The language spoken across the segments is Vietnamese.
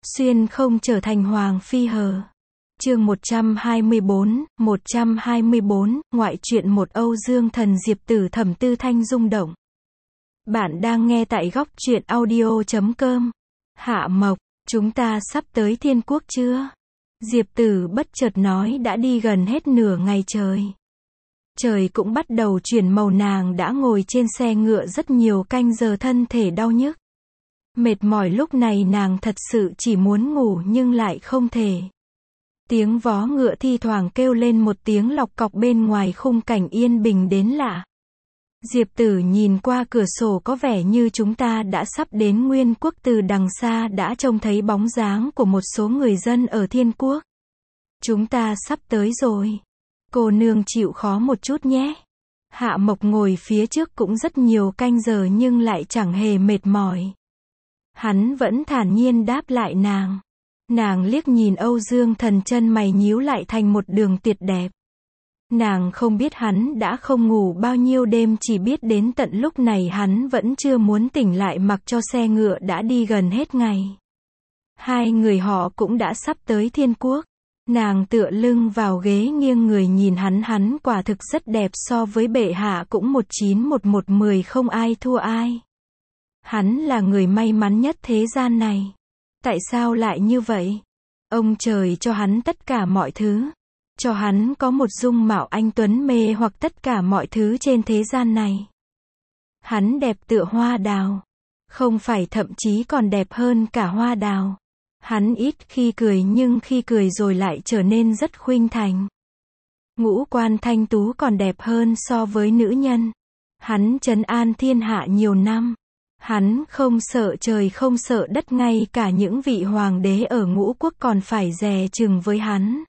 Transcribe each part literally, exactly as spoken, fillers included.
Xuyên không trở thành hoàng phi hờ. Chương một trăm hai mươi bốn, một trăm hai mươi bốn, ngoại truyện một Âu Dương Thần Diệp Tử Thẩm Tư Thanh rung động. Bạn đang nghe tại góc truyện audio chấm com. Hạ Mộc, chúng ta sắp tới Thiên Quốc chưa? Diệp Tử bất chợt nói đã đi gần hết nửa ngày trời. Trời cũng bắt đầu chuyển màu, nàng đã ngồi trên xe ngựa rất nhiều canh giờ, thân thể đau nhức. Mệt mỏi, lúc này nàng thật sự chỉ muốn ngủ nhưng lại không thể. Tiếng vó ngựa thi thoảng kêu lên một tiếng lọc cọc, bên ngoài khung cảnh yên bình đến lạ. Diệp Tử nhìn qua cửa sổ, có vẻ như chúng ta đã sắp đến Nguyên Quốc. Từ đằng xa đã trông thấy bóng dáng của một số người dân ở Thiên Quốc. Chúng ta sắp tới rồi. Cô nương chịu khó một chút nhé. Hạ Mộc ngồi phía trước cũng rất nhiều canh giờ nhưng lại chẳng hề mệt mỏi. Hắn vẫn thản nhiên đáp lại nàng. Nàng liếc nhìn Âu Dương Thần, chân mày nhíu lại thành một đường tuyệt đẹp. Nàng không biết hắn đã không ngủ bao nhiêu đêm, chỉ biết đến tận lúc này hắn vẫn chưa muốn tỉnh lại, mặc cho xe ngựa đã đi gần hết ngày. Hai người họ cũng đã sắp tới Thiên Quốc. Nàng tựa lưng vào ghế nghiêng người nhìn hắn, hắn quả thực rất đẹp, so với bệ hạ cũng một chín một một mười, không ai thua ai. Hắn là người may mắn nhất thế gian này. Tại sao lại như vậy? Ông trời cho hắn tất cả mọi thứ. Cho hắn có một dung mạo anh tuấn mê hoặc tất cả mọi thứ trên thế gian này. Hắn đẹp tựa hoa đào. Không phải, thậm chí còn đẹp hơn cả hoa đào. Hắn ít khi cười nhưng khi cười rồi lại trở nên rất khuynh thành. Ngũ quan thanh tú còn đẹp hơn so với nữ nhân. Hắn trấn an thiên hạ nhiều năm. Hắn không sợ trời không sợ đất, ngay cả những vị hoàng đế ở ngũ quốc còn phải dè chừng với hắn.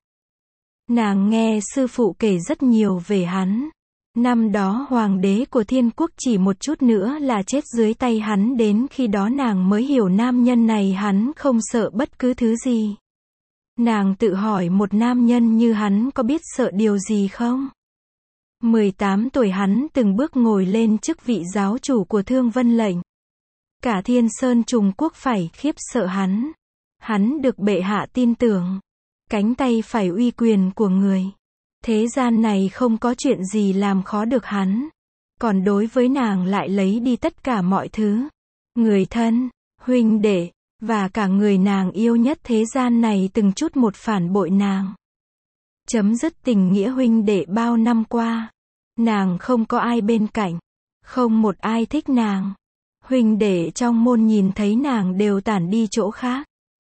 Nàng nghe sư phụ kể rất nhiều về hắn. Năm đó hoàng đế của Thiên Quốc chỉ một chút nữa là chết dưới tay hắn, đến khi đó nàng mới hiểu nam nhân này hắn không sợ bất cứ thứ gì. Nàng tự hỏi một nam nhân như hắn có biết sợ điều gì không? mười tám tuổi hắn từng bước ngồi lên chức vị giáo chủ của Thương Vân lệnh. Cả Thiên Sơn Trùng Quốc phải khiếp sợ hắn. Hắn được bệ hạ tin tưởng. Cánh tay phải uy quyền của người. Thế gian này không có chuyện gì làm khó được hắn. Còn đối với nàng lại lấy đi tất cả mọi thứ. Người thân, huynh đệ, và cả người nàng yêu nhất thế gian này từng chút một phản bội nàng. Chấm dứt tình nghĩa huynh đệ bao năm qua. Nàng không có ai bên cạnh. Không một ai thích nàng. Huynh đệ trong môn nhìn thấy nàng đều tản đi chỗ khác.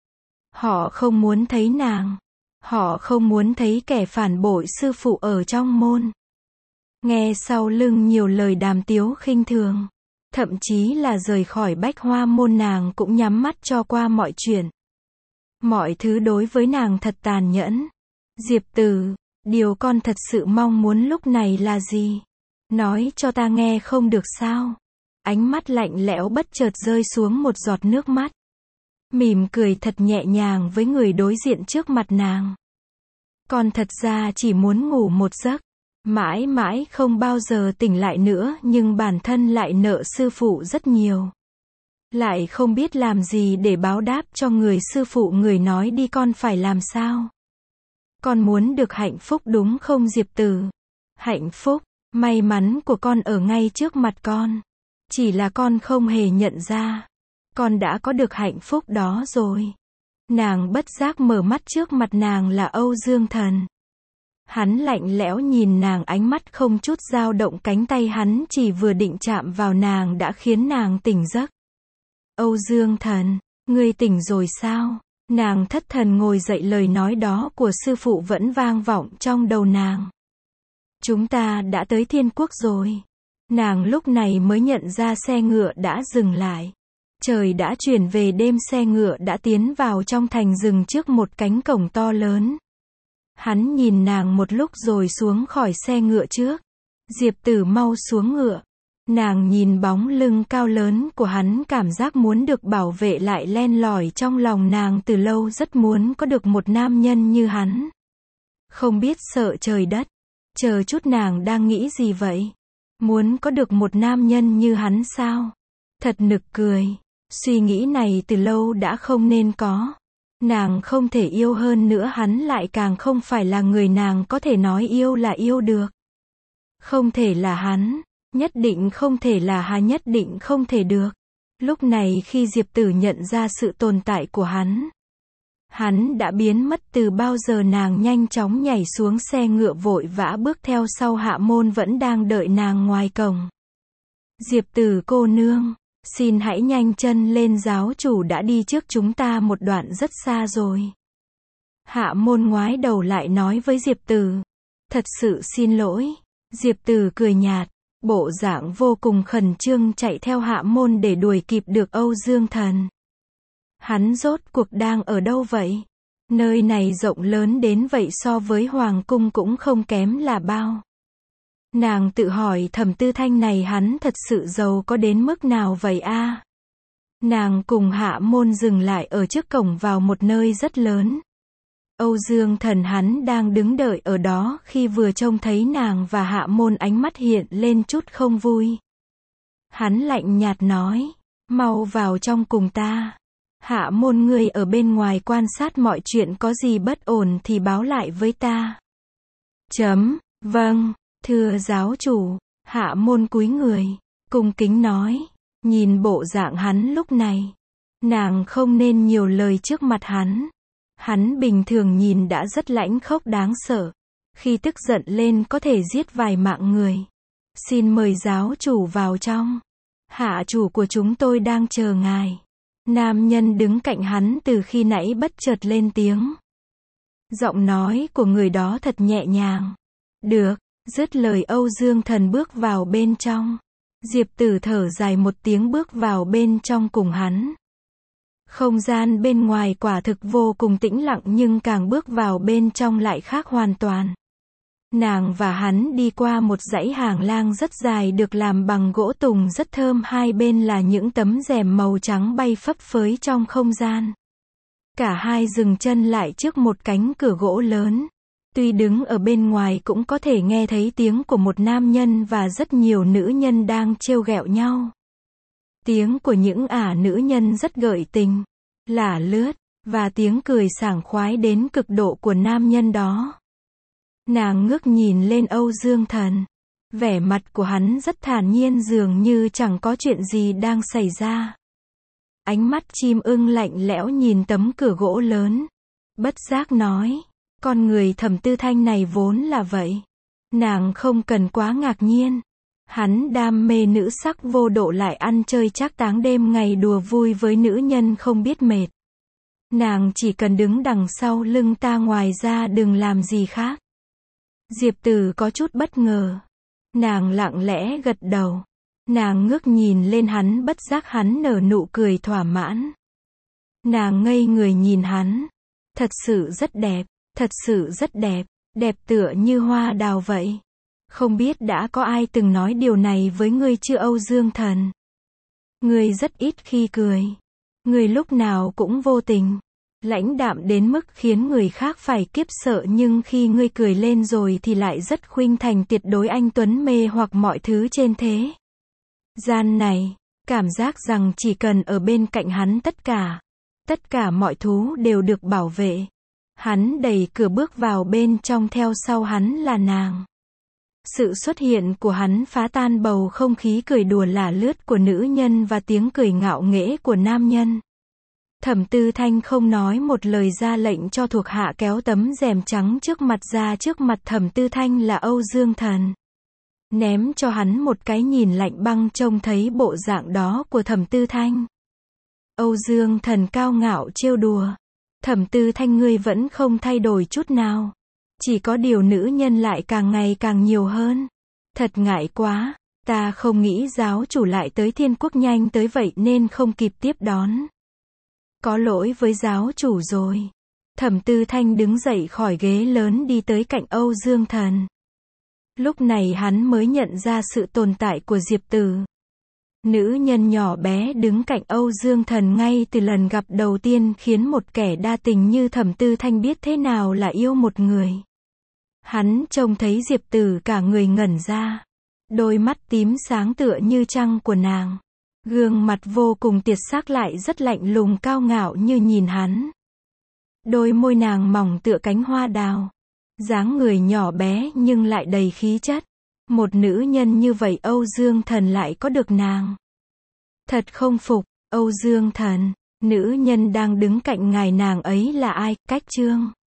Họ không muốn thấy nàng. Họ không muốn thấy kẻ phản bội sư phụ ở trong môn. Nghe sau lưng nhiều lời đàm tiếu khinh thường. Thậm chí là rời khỏi Bách Hoa môn, nàng cũng nhắm mắt cho qua mọi chuyện. Mọi thứ đối với nàng thật tàn nhẫn. Diệp Tử, điều con thật sự mong muốn lúc này là gì? Nói cho ta nghe không được sao? Ánh mắt lạnh lẽo bất chợt rơi xuống một giọt nước mắt. Mỉm cười thật nhẹ nhàng với người đối diện trước mặt nàng. Con thật ra chỉ muốn ngủ một giấc. Mãi mãi không bao giờ tỉnh lại nữa, nhưng bản thân lại nợ sư phụ rất nhiều. Lại không biết làm gì để báo đáp cho người sư phụ. Người nói đi, con phải làm sao? Con muốn được hạnh phúc đúng không Diệp Tử? Hạnh phúc, may mắn của con ở ngay trước mặt con. Chỉ là con không hề nhận ra. Con đã có được hạnh phúc đó rồi. Nàng bất giác mở mắt, trước mặt nàng là Âu Dương Thần. Hắn lạnh lẽo nhìn nàng, ánh mắt không chút dao động, cánh tay hắn chỉ vừa định chạm vào nàng đã khiến nàng tỉnh giấc. Âu Dương Thần, ngươi tỉnh rồi sao? Nàng thất thần ngồi dậy, lời nói đó của sư phụ vẫn vang vọng trong đầu nàng. Chúng ta đã tới Thiên Quốc rồi. Nàng lúc này mới nhận ra xe ngựa đã dừng lại. Trời đã chuyển về đêm, xe ngựa đã tiến vào trong thành, dừng trước một cánh cổng to lớn. Hắn nhìn nàng một lúc rồi xuống khỏi xe ngựa trước. Diệp Tử, mau xuống ngựa. Nàng nhìn bóng lưng cao lớn của hắn, cảm giác muốn được bảo vệ lại len lỏi trong lòng nàng từ lâu, rất muốn có được một nam nhân như hắn. Không biết sợ trời đất. Chờ chút, nàng đang nghĩ gì vậy? Muốn có được một nam nhân như hắn sao? Thật nực cười. Suy nghĩ này từ lâu đã không nên có. Nàng không thể yêu hơn nữa, hắn lại càng không phải là người nàng có thể nói yêu là yêu được. Không thể là hắn, nhất định không thể là hắn, nhất định không thể được. Lúc này khi Diệp Tử nhận ra sự tồn tại của hắn, hắn đã biến mất từ bao giờ. Nàng nhanh chóng nhảy xuống xe ngựa, vội vã bước theo sau Hạ Môn vẫn đang đợi nàng ngoài cổng. Diệp Tử cô nương, xin hãy nhanh chân lên, giáo chủ đã đi trước chúng ta một đoạn rất xa rồi. Hạ Môn ngoái đầu lại nói với Diệp Tử. Thật sự xin lỗi. Diệp Tử cười nhạt, bộ dạng vô cùng khẩn trương chạy theo Hạ Môn để đuổi kịp được Âu Dương Thần. Hắn rốt cuộc đang ở đâu vậy? Nơi này rộng lớn đến vậy, so với Hoàng cung cũng không kém là bao. Nàng tự hỏi Thẩm Tư Thanh này hắn thật sự giàu có đến mức nào vậy a? À? Nàng cùng Hạ Môn dừng lại ở trước cổng vào một nơi rất lớn. Âu Dương Thần hắn đang đứng đợi ở đó, khi vừa trông thấy nàng và Hạ Môn ánh mắt hiện lên chút không vui. Hắn lạnh nhạt nói, mau vào trong cùng ta. Hạ Môn, ngươi ở bên ngoài quan sát mọi chuyện, có gì bất ổn thì báo lại với ta. Chấm, vâng, thưa giáo chủ. Hạ Môn cúi người, cung kính nói. Nhìn bộ dạng hắn lúc này, nàng không nên nhiều lời trước mặt hắn. Hắn bình thường nhìn đã rất lãnh khốc đáng sợ. Khi tức giận lên có thể giết vài mạng người. Xin mời giáo chủ vào trong. Hạ chủ của chúng tôi đang chờ ngài. Nam nhân đứng cạnh hắn từ khi nãy bất chợt lên tiếng. Giọng nói của người đó thật nhẹ nhàng. Được, dứt lời Âu Dương Thần bước vào bên trong. Diệp Tử thở dài một tiếng bước vào bên trong cùng hắn. Không gian bên ngoài quả thực vô cùng tĩnh lặng, nhưng càng bước vào bên trong lại khác hoàn toàn. Nàng và hắn đi qua một dãy hàng lang rất dài được làm bằng gỗ tùng rất thơm, hai bên là những tấm rèm màu trắng bay phấp phới trong không gian. Cả hai dừng chân lại trước một cánh cửa gỗ lớn. Tuy đứng ở bên ngoài cũng có thể nghe thấy tiếng của một nam nhân và rất nhiều nữ nhân đang trêu ghẹo nhau. Tiếng của những ả nữ nhân rất gợi tình, lả lướt, và tiếng cười sảng khoái đến cực độ của nam nhân đó. Nàng ngước nhìn lên Âu Dương Thần. Vẻ mặt của hắn rất thản nhiên, dường như chẳng có chuyện gì đang xảy ra. Ánh mắt chim ưng lạnh lẽo nhìn tấm cửa gỗ lớn. Bất giác nói, con người Thẩm Tư Thanh này vốn là vậy. Nàng không cần quá ngạc nhiên. Hắn đam mê nữ sắc vô độ, lại ăn chơi trác táng, đêm ngày đùa vui với nữ nhân không biết mệt. Nàng chỉ cần đứng đằng sau lưng ta, ngoài ra đừng làm gì khác. Diệp Tử có chút bất ngờ. Nàng lặng lẽ gật đầu. Nàng ngước nhìn lên hắn, bất giác hắn nở nụ cười thỏa mãn. Nàng ngây người nhìn hắn. Thật sự rất đẹp, thật sự rất đẹp, đẹp tựa như hoa đào vậy. Không biết đã có ai từng nói điều này với ngươi chưa Âu Dương Thần? Ngươi rất ít khi cười. Ngươi lúc nào cũng vô tình, lãnh đạm đến mức khiến người khác phải kiếp sợ, nhưng khi ngươi cười lên rồi thì lại rất khuynh thành, tuyệt đối anh tuấn mê hoặc mọi thứ trên thế gian này. Cảm giác rằng chỉ cần ở bên cạnh hắn, tất cả, tất cả mọi thú đều được bảo vệ. Hắn đẩy cửa bước vào bên trong, theo sau hắn là nàng. Sự xuất hiện của hắn phá tan bầu không khí cười đùa lả lướt của nữ nhân và tiếng cười ngạo nghễ của nam nhân. Thẩm Tư Thanh không nói một lời, ra lệnh cho thuộc hạ kéo tấm rèm trắng trước mặt ra. Trước mặt Thẩm Tư Thanh là Âu Dương Thần. Ném cho hắn một cái nhìn lạnh băng. Trông thấy bộ dạng đó của Thẩm Tư Thanh, Âu Dương Thần cao ngạo trêu đùa. Thẩm Tư Thanh, ngươi vẫn không thay đổi chút nào. Chỉ có điều nữ nhân lại càng ngày càng nhiều hơn. Thật ngại quá, ta không nghĩ giáo chủ lại tới Thiên Quốc nhanh tới vậy nên không kịp tiếp đón. Có lỗi với giáo chủ rồi. Thẩm Tư Thanh đứng dậy khỏi ghế lớn đi tới cạnh Âu Dương Thần. Lúc này hắn mới nhận ra sự tồn tại của Diệp Tử. Nữ nhân nhỏ bé đứng cạnh Âu Dương Thần ngay từ lần gặp đầu tiên khiến một kẻ đa tình như Thẩm Tư Thanh biết thế nào là yêu một người. Hắn trông thấy Diệp Tử cả người ngẩn ra. Đôi mắt tím sáng tựa như trăng của nàng. Gương mặt vô cùng tiệt sắc lại rất lạnh lùng cao ngạo như nhìn hắn. Đôi môi nàng mỏng tựa cánh hoa đào. Dáng người nhỏ bé nhưng lại đầy khí chất. Một nữ nhân như vậy Âu Dương Thần lại có được nàng. Thật không phục, Âu Dương Thần, nữ nhân đang đứng cạnh ngài nàng ấy là ai, Cách Trương.